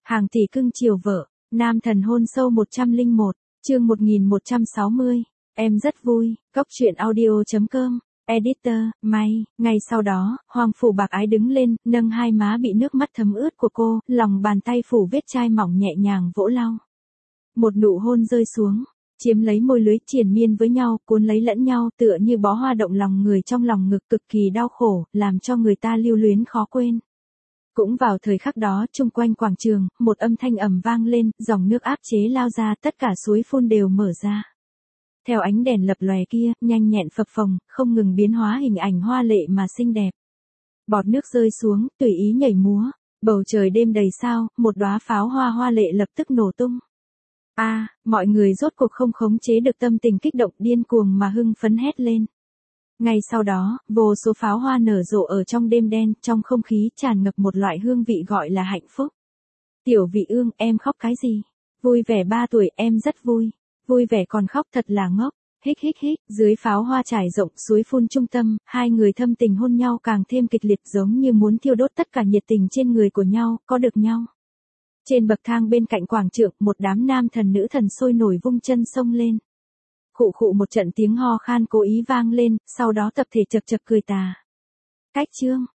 Hàng tỷ cưng chiều vợ, nam thần hôn sâu 101, chương 1160, em rất vui, góc truyện audio.com, editor, May, ngay sau đó, Hoàng Phủ Bạc Ái đứng lên, nâng hai má bị nước mắt thấm ướt của cô, lòng bàn tay phủ vết chai mỏng nhẹ nhàng vỗ lau. Một nụ hôn rơi xuống, chiếm lấy môi lưới triền miên với nhau, cuốn lấy lẫn nhau tựa như bó hoa động lòng người trong lòng ngực cực kỳ đau khổ, làm cho người ta lưu luyến khó quên. Cũng vào thời khắc đó, chung quanh quảng trường, một âm thanh ầm vang lên, dòng nước áp chế lao ra, tất cả suối phun đều mở ra. Theo ánh đèn lập lòe kia, nhanh nhẹn phập phồng, không ngừng biến hóa hình ảnh hoa lệ mà xinh đẹp. Bọt nước rơi xuống, tùy ý nhảy múa, bầu trời đêm đầy sao, một đóa pháo hoa hoa lệ lập tức nổ tung. Mọi người rốt cuộc không khống chế được tâm tình kích động điên cuồng mà hưng phấn hét lên. Ngay sau đó, vô số pháo hoa nở rộ ở trong đêm đen, trong không khí tràn ngập một loại hương vị gọi là hạnh phúc. Tiểu Vị Ương, em khóc cái gì? Vui vẻ 3 tuổi, em rất vui. Vui vẻ còn khóc thật là ngốc. Hích hích hích, dưới pháo hoa trải rộng suối phun trung tâm, hai người thâm tình hôn nhau càng thêm kịch liệt giống như muốn thiêu đốt tất cả nhiệt tình trên người của nhau, có được nhau. Trên bậc thang bên cạnh quảng trường, một đám nam thần nữ thần sôi nổi vung chân xông lên. Khụ khụ một trận tiếng ho khan cố ý vang lên, sau đó tập thể chật chật cười tà. Cách chương,